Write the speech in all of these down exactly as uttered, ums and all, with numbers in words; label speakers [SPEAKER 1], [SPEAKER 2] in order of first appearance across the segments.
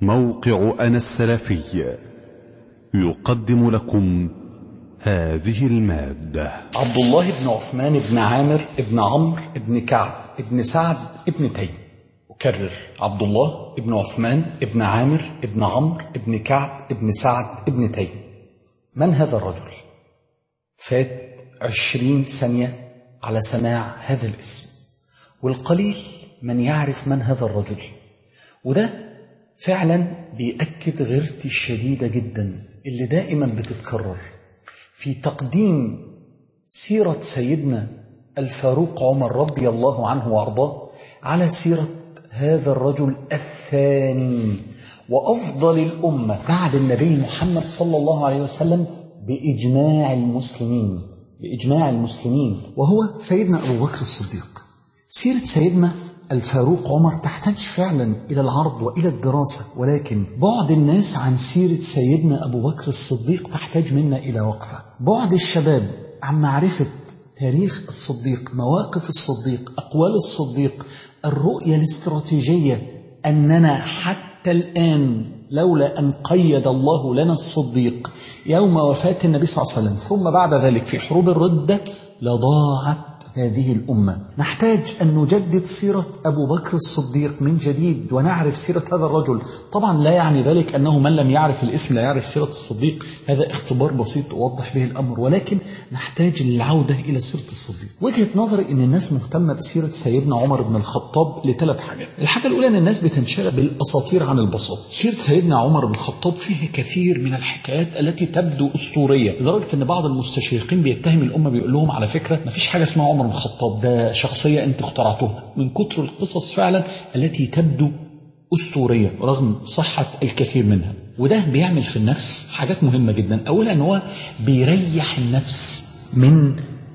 [SPEAKER 1] موقع أنا السلفي يقدم لكم هذه المادة.
[SPEAKER 2] عبد الله بن عثمان بن عامر بن عمرو بن كعب بن سعد بن تيم. أكرر: عبد الله بن عثمان بن عامر بن عمرو بن كعب بن سعد بن تيم. من هذا الرجل؟ فات عشرين ثانية على سماع هذا الاسم، والقليل من يعرف من هذا الرجل، وده فعلا بيأكد غيرتي الشديدة جدا اللي دائما بتتكرر في تقديم سيرة سيدنا الفاروق عمر رضي الله عنه وأرضاه على سيرة هذا الرجل الثاني وأفضل الأمة بعد النبي محمد صلى الله عليه وسلم بإجماع المسلمين بإجماع المسلمين وهو سيدنا أبو بكر الصديق. سيرة سيدنا الفاروق عمر تحتاج فعلا إلى العرض وإلى الدراسة، ولكن بعد الناس عن سيرة سيدنا أبو بكر الصديق تحتاج منا إلى وقفة. بعد الشباب عن معرفة تاريخ الصديق، مواقف الصديق، أقوال الصديق، الرؤية الاستراتيجية، أننا حتى الآن لولا أن قيد الله لنا الصديق يوم وفاة النبي صلى الله عليه وسلم ثم بعد ذلك في حروب الردة لضاعت هذه الأمة. نحتاج أن نجدد سيرة أبو بكر الصديق من جديد ونعرف سيرة هذا الرجل. طبعا لا يعني ذلك أنه من لم يعرف الاسم لا يعرف سيرة الصديق، هذا اختبار بسيط أوضح به الأمر، ولكن نحتاج للعودة إلى سيرة الصديق. وجهة نظري أن الناس مهتمة بسيرة سيدنا عمر بن الخطاب لثلاث حاجات. الحاجة الأولى أن الناس بتنشغل بالأساطير عن البساط. سيرة سيدنا عمر بن الخطاب فيها كثير من الحكايات التي تبدو أسطورية، لدرجة أن بعض المستشرقين بيتهم الأمة بيقول لهم على فكرة ما فيش حاجة اسمها عمر بن الخطاب، ده شخصية أنت اخترعتوها، من كتر القصص فعلا التي تبدو أسطورية رغم صحة الكثير منها. وده بيعمل في النفس حاجات مهمة جدا. أولا أن هو بيريح النفس من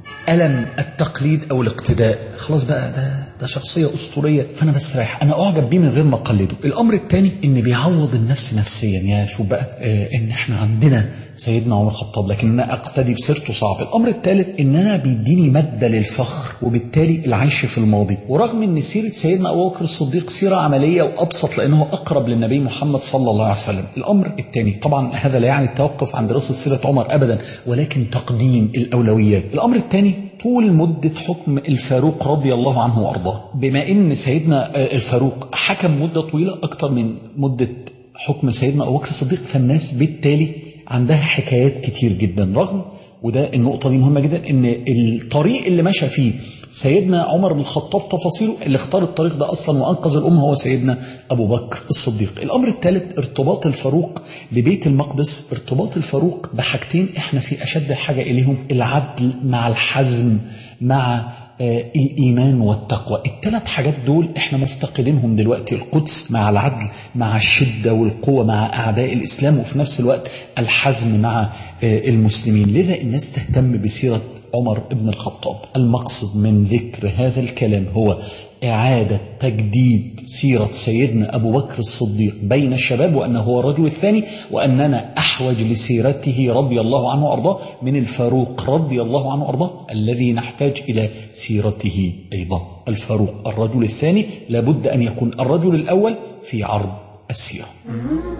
[SPEAKER 2] ألم التقليد أو الاقتداء. خلاص بقى ده ده شخصية أسطورية فأنا بستريح، أنا أعجب بيه من غير ما أقلده. الأمر الثاني إن بيعوض النفس نفسيا. يا شو بقى آه إن إحنا عندنا سيدنا عمر الخطاب لكن أنا أقتدي بسيرته صعب. الأمر الثالث إن أنا بيديني مادة للفخر وبالتالي العيش في الماضي. ورغم إن سيرة سيدنا أبو بكر الصديق سيرة عملية وأبسط لأنه أقرب للنبي محمد صلى الله عليه وسلم. الأمر الثاني طبعا هذا لا يعني التوقف عن دراسة سيرة عمر أبدا، ولكن تقديم الأولويات. الأمر الثاني طول مدة حكم الفاروق رضي الله عنه وأرضاه. بما إن سيدنا الفاروق حكم مدة طويلة أكثر من مدة حكم سيدنا أبو بكر الصديق، فالناس بالتالي عندها حكايات كتير جدا. رغم وده النقطة دي مهمة جدا إن الطريق اللي مشى فيه سيدنا عمر بن الخطاب تفاصيله، اللي اختار الطريق ده أصلا وأنقذ الأمة هو سيدنا أبو بكر الصديق. الأمر الثالث ارتباط الفاروق ببيت المقدس، ارتباط الفاروق بحاجتين احنا في أشد الحاجة إليهم: العدل مع الحزم مع آه الإيمان والتقوى. الثلاث حاجات دول احنا مفتقدينهم دلوقتي، القدس مع العدل مع الشدة والقوة مع أعداء الإسلام، وفي نفس الوقت الحزم مع آه المسلمين. لذا الناس تهتم بسيرة عمر بن الخطاب. المقصد من ذكر هذا الكلام هو إعادة تجديد سيرة سيدنا أبو بكر الصديق بين الشباب، وأنه هو الرجل الثاني، وأننا أحوج لسيرته رضي الله عنه وأرضاه من الفاروق رضي الله عنه وأرضاه الذي نحتاج إلى سيرته أيضا. الفاروق الرجل الثاني لابد أن يكون الرجل الأول في عرض السيرة.